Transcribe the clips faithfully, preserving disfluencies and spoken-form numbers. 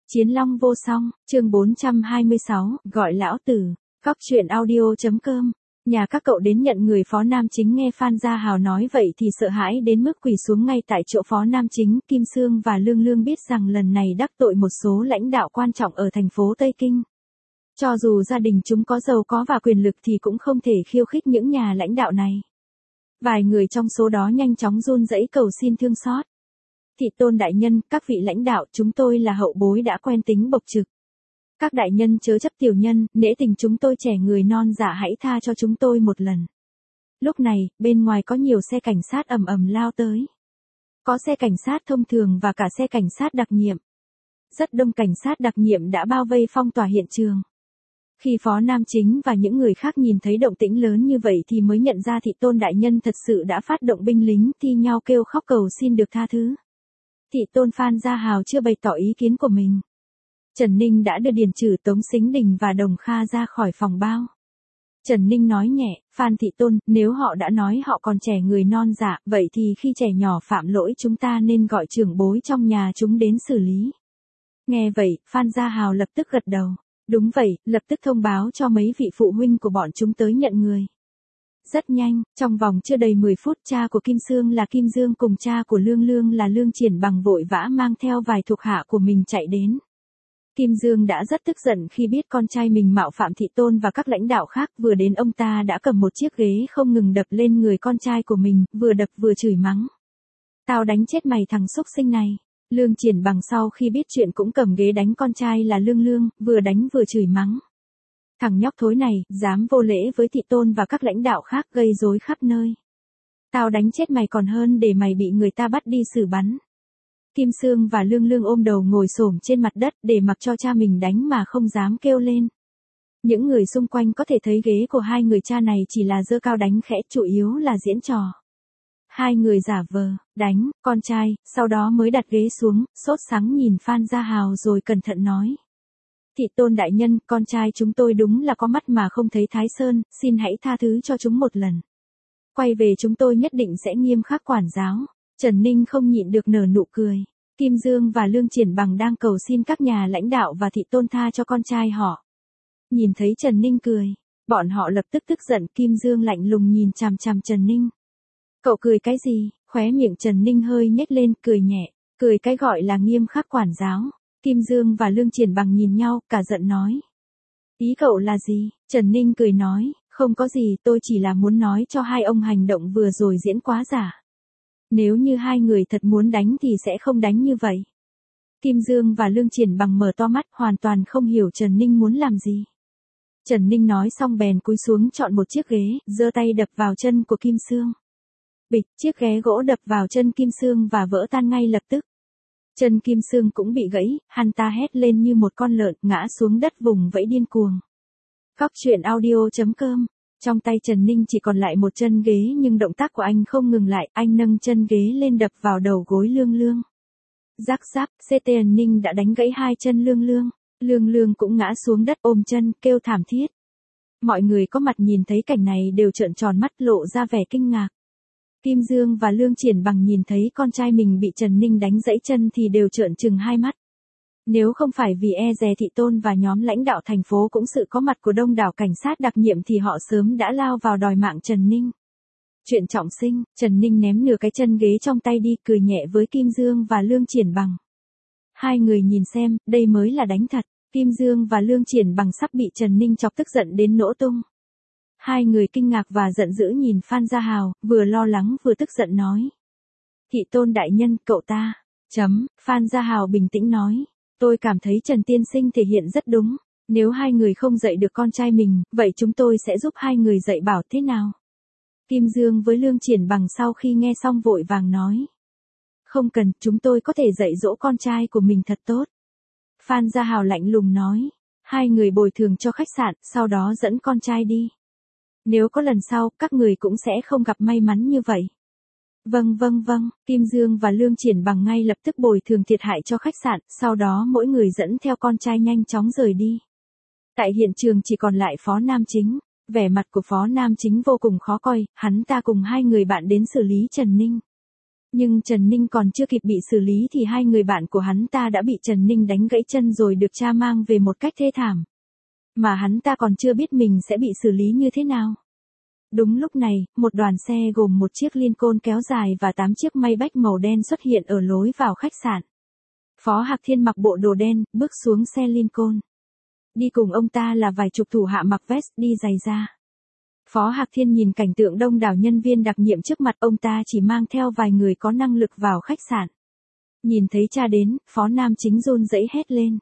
Chiến Long vô song, chương bốn trăm hai mươi sáu, gọi lão tử, Cóc truyện audio.com. Nhà các cậu đến nhận người phó nam chính. Nghe Phan Gia Hào nói vậy thì sợ hãi đến mức quỳ xuống ngay tại chỗ. Phó nam chính, Kim Sương và Lương Lương biết rằng lần này đắc tội một số lãnh đạo quan trọng ở thành phố Tây Kinh. Cho dù gia đình chúng có giàu có và quyền lực thì cũng không thể khiêu khích những nhà lãnh đạo này. Vài người trong số đó nhanh chóng run rẩy cầu xin thương xót. Thị tôn đại nhân, các vị lãnh đạo, chúng tôi là hậu bối đã quen tính bộc trực. Các đại nhân chớ chấp tiểu nhân, nể tình chúng tôi trẻ người non dạ hãy tha cho chúng tôi một lần. Lúc này, bên ngoài có nhiều xe cảnh sát ầm ầm lao tới. Có xe cảnh sát thông thường và cả xe cảnh sát đặc nhiệm. Rất đông cảnh sát đặc nhiệm đã bao vây phong tỏa hiện trường. Khi phó nam chính và những người khác nhìn thấy động tĩnh lớn như vậy thì mới nhận ra thị tôn đại nhân thật sự đã phát động binh lính thi nhau kêu khóc cầu xin được tha thứ. Thị tôn Phan Gia Hào chưa bày tỏ ý kiến của mình. Trần Ninh đã đưa Điền Trừ, Tống Sính Đình và Đồng Kha ra khỏi phòng bao. Trần Ninh nói nhẹ, Phan thị tôn, nếu họ đã nói họ còn trẻ người non dạ, vậy thì khi trẻ nhỏ phạm lỗi chúng ta nên gọi trưởng bối trong nhà chúng đến xử lý. Nghe vậy, Phan Gia Hào lập tức gật đầu. Đúng vậy, lập tức thông báo cho mấy vị phụ huynh của bọn chúng tới nhận người. Rất nhanh, trong vòng chưa đầy mười phút, cha của Kim Sương là Kim Dương cùng cha của Lương Lương là Lương Triển Bằng vội vã mang theo vài thuộc hạ của mình chạy đến. Kim Dương đã rất tức giận khi biết con trai mình mạo phạm thị tôn và các lãnh đạo khác. Vừa đến ông ta đã cầm một chiếc ghế không ngừng đập lên người con trai của mình, vừa đập vừa chửi mắng. Tao đánh chết mày thằng xúc sinh này. Lương Triển Bằng sau khi biết chuyện cũng cầm ghế đánh con trai là Lương Lương, vừa đánh vừa chửi mắng. Thằng nhóc thối này, dám vô lễ với thị tôn và các lãnh đạo khác gây rối khắp nơi. Tao đánh chết mày còn hơn để mày bị người ta bắt đi xử bắn. Kim Sương và Lương Lương ôm đầu ngồi xổm trên mặt đất để mặc cho cha mình đánh mà không dám kêu lên. Những người xung quanh có thể thấy ghế của hai người cha này chỉ là giơ cao đánh khẽ, chủ yếu là diễn trò. Hai người giả vờ, đánh, con trai, sau đó mới đặt ghế xuống, sốt sắng nhìn Phan Gia Hào rồi cẩn thận nói. Thị tôn đại nhân, con trai chúng tôi đúng là có mắt mà không thấy Thái Sơn, xin hãy tha thứ cho chúng một lần. Quay về chúng tôi nhất định sẽ nghiêm khắc quản giáo. Trần Ninh không nhịn được nở nụ cười. Kim Dương và Lương Triển Bằng đang cầu xin các nhà lãnh đạo và thị tôn tha cho con trai họ. Nhìn thấy Trần Ninh cười, bọn họ lập tức tức giận. Kim Dương lạnh lùng nhìn chằm chằm Trần Ninh. Cậu cười cái gì? Khóe miệng Trần Ninh hơi nhếch lên, cười nhẹ. Cười cái gọi là nghiêm khắc quản giáo. Kim Dương và Lương Triển Bằng nhìn nhau, cả giận nói. Ý cậu là gì? Trần Ninh cười nói, không có gì, tôi chỉ là muốn nói cho hai ông hành động vừa rồi diễn quá giả. Nếu như hai người thật muốn đánh thì sẽ không đánh như vậy. Kim Dương và Lương Triển Bằng mở to mắt, hoàn toàn không hiểu Trần Ninh muốn làm gì. Trần Ninh nói xong bèn cúi xuống chọn một chiếc ghế, giơ tay đập vào chân của Kim Sương. Bịch, chiếc ghế gỗ đập vào chân Kim Sương và vỡ tan ngay lập tức. Chân Kim Sương cũng bị gãy, hắn ta hét lên như một con lợn, ngã xuống đất vùng vẫy điên cuồng. Cóc truyện audio.com. Trong tay Trần Ninh chỉ còn lại một chân ghế nhưng động tác của anh không ngừng lại, anh nâng chân ghế lên đập vào đầu gối Lương Lương. Rắc rắc, Trần Ninh đã đánh gãy hai chân Lương Lương. Lương Lương cũng ngã xuống đất ôm chân, kêu thảm thiết. Mọi người có mặt nhìn thấy cảnh này đều trợn tròn mắt, lộ ra vẻ kinh ngạc. Kim Dương và Lương Triển Bằng nhìn thấy con trai mình bị Trần Ninh đánh gãy chân thì đều trợn trừng hai mắt. Nếu không phải vì e dè thị tôn và nhóm lãnh đạo thành phố cũng sự có mặt của đông đảo cảnh sát đặc nhiệm thì họ sớm đã lao vào đòi mạng Trần Ninh. Chuyện trọng sinh, Trần Ninh ném nửa cái chân ghế trong tay đi, cười nhẹ với Kim Dương và Lương Triển Bằng. Hai người nhìn xem, đây mới là đánh thật. Kim Dương và Lương Triển Bằng sắp bị Trần Ninh chọc tức giận đến nổ tung. Hai người kinh ngạc và giận dữ nhìn Phan Gia Hào, vừa lo lắng vừa tức giận nói. Thị tôn đại nhân, cậu ta. Chấm, Phan Gia Hào bình tĩnh nói. Tôi cảm thấy Trần Tiên Sinh thể hiện rất đúng. Nếu hai người không dạy được con trai mình, vậy chúng tôi sẽ giúp hai người dạy bảo thế nào? Kim Dương với Lương Triển Bằng sau khi nghe xong vội vàng nói. Không cần, chúng tôi có thể dạy dỗ con trai của mình thật tốt. Phan Gia Hào lạnh lùng nói. Hai người bồi thường cho khách sạn, sau đó dẫn con trai đi. Nếu có lần sau, các người cũng sẽ không gặp may mắn như vậy. Vâng vâng vâng, Kim Dương và Lương Triển Bằng ngay lập tức bồi thường thiệt hại cho khách sạn, sau đó mỗi người dẫn theo con trai nhanh chóng rời đi. Tại hiện trường chỉ còn lại Phó Nam Chính, vẻ mặt của Phó Nam Chính vô cùng khó coi, hắn ta cùng hai người bạn đến xử lý Trần Ninh. Nhưng Trần Ninh còn chưa kịp bị xử lý thì hai người bạn của hắn ta đã bị Trần Ninh đánh gãy chân rồi được cha mang về một cách thê thảm. Mà hắn ta còn chưa biết mình sẽ bị xử lý như thế nào. Đúng lúc này, một đoàn xe gồm một chiếc Lincoln kéo dài và tám chiếc Maybach màu đen xuất hiện ở lối vào khách sạn. Phó Hạc Thiên mặc bộ đồ đen, bước xuống xe Lincoln. Đi cùng ông ta là vài chục thủ hạ mặc vest đi giày da. Phó Hạc Thiên nhìn cảnh tượng đông đảo nhân viên đặc nhiệm trước mặt, ông ta chỉ mang theo vài người có năng lực vào khách sạn. Nhìn thấy cha đến, Phó Nam Chính run rẩy hét lên.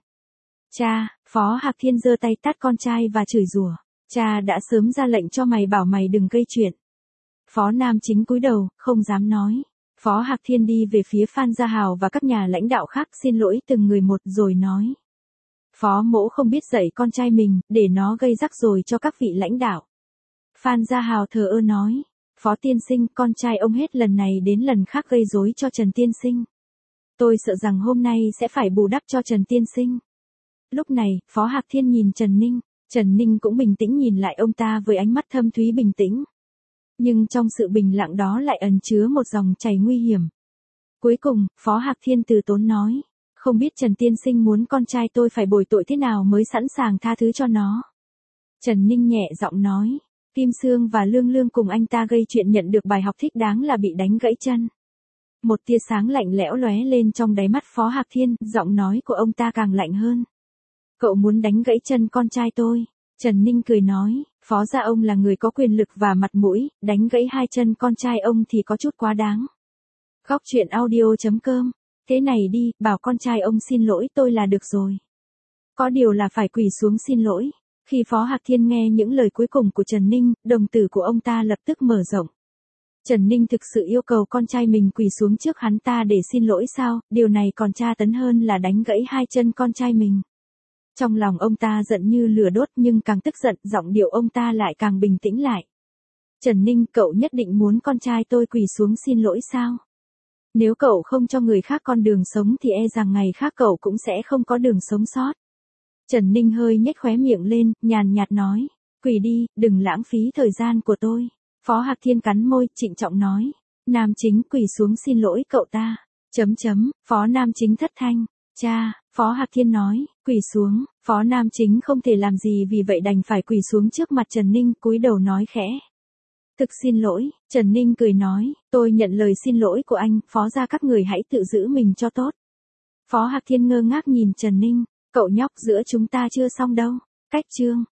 Cha! Phó Hạc Thiên giơ tay tát con trai và chửi rủa. Cha đã sớm ra lệnh cho mày bảo mày đừng gây chuyện. Phó Nam Chính cúi đầu, không dám nói. Phó Hạc Thiên đi về phía Phan Gia Hào và các nhà lãnh đạo khác xin lỗi từng người một rồi nói. Phó mỗ không biết dạy con trai mình, để nó gây rắc rối cho các vị lãnh đạo. Phan Gia Hào thờ ơ nói. Phó tiên sinh, con trai ông hết lần này đến lần khác gây rối cho Trần tiên sinh. Tôi sợ rằng hôm nay sẽ phải bù đắp cho Trần tiên sinh. Lúc này, Phó Hạc Thiên nhìn Trần Ninh. Trần Ninh cũng bình tĩnh nhìn lại ông ta với ánh mắt thâm thúy bình tĩnh. Nhưng trong sự bình lặng đó lại ẩn chứa một dòng chảy nguy hiểm. Cuối cùng, Phó Hạc Thiên từ tốn nói. Không biết Trần tiên sinh muốn con trai tôi phải bồi tội thế nào mới sẵn sàng tha thứ cho nó. Trần Ninh nhẹ giọng nói. Kim Sương và Lương Lương cùng anh ta gây chuyện nhận được bài học thích đáng là bị đánh gãy chân. Một tia sáng lạnh lẽo lóe lên trong đáy mắt Phó Hạc Thiên, giọng nói của ông ta càng lạnh hơn. Cậu muốn đánh gãy chân con trai tôi. Trần Ninh cười nói, Phó gia ông là người có quyền lực và mặt mũi, đánh gãy hai chân con trai ông thì có chút quá đáng. Góc truyện audio chấm com. Thế này đi, bảo con trai ông xin lỗi tôi là được rồi. Có điều là phải quỳ xuống xin lỗi. Khi Phó Hạc Thiên nghe những lời cuối cùng của Trần Ninh, đồng tử của ông ta lập tức mở rộng. Trần Ninh thực sự yêu cầu con trai mình quỳ xuống trước hắn ta để xin lỗi sao, điều này còn tra tấn hơn là đánh gãy hai chân con trai mình. Trong lòng ông ta giận như lửa đốt nhưng càng tức giận, giọng điệu ông ta lại càng bình tĩnh lại. Trần Ninh, cậu nhất định muốn con trai tôi quỳ xuống xin lỗi sao? Nếu cậu không cho người khác con đường sống thì e rằng ngày khác cậu cũng sẽ không có đường sống sót. Trần Ninh hơi nhếch khóe miệng lên, nhàn nhạt nói. Quỳ đi, đừng lãng phí thời gian của tôi. Phó Hạc Thiên cắn môi, trịnh trọng nói. Nam Chính quỳ xuống xin lỗi cậu ta. Chấm chấm, Phó Nam Chính thất thanh. Cha, Phó Hạc Thiên nói, quỳ xuống. Phó Nam Chính không thể làm gì vì vậy đành phải quỳ xuống trước mặt Trần Ninh, cúi đầu nói khẽ. Thực xin lỗi. Trần Ninh cười nói, tôi nhận lời xin lỗi của anh, Phó gia các người hãy tự giữ mình cho tốt. Phó Hạc Thiên ngơ ngác nhìn Trần Ninh. Cậu nhóc, giữa chúng ta chưa xong đâu. Cách chương.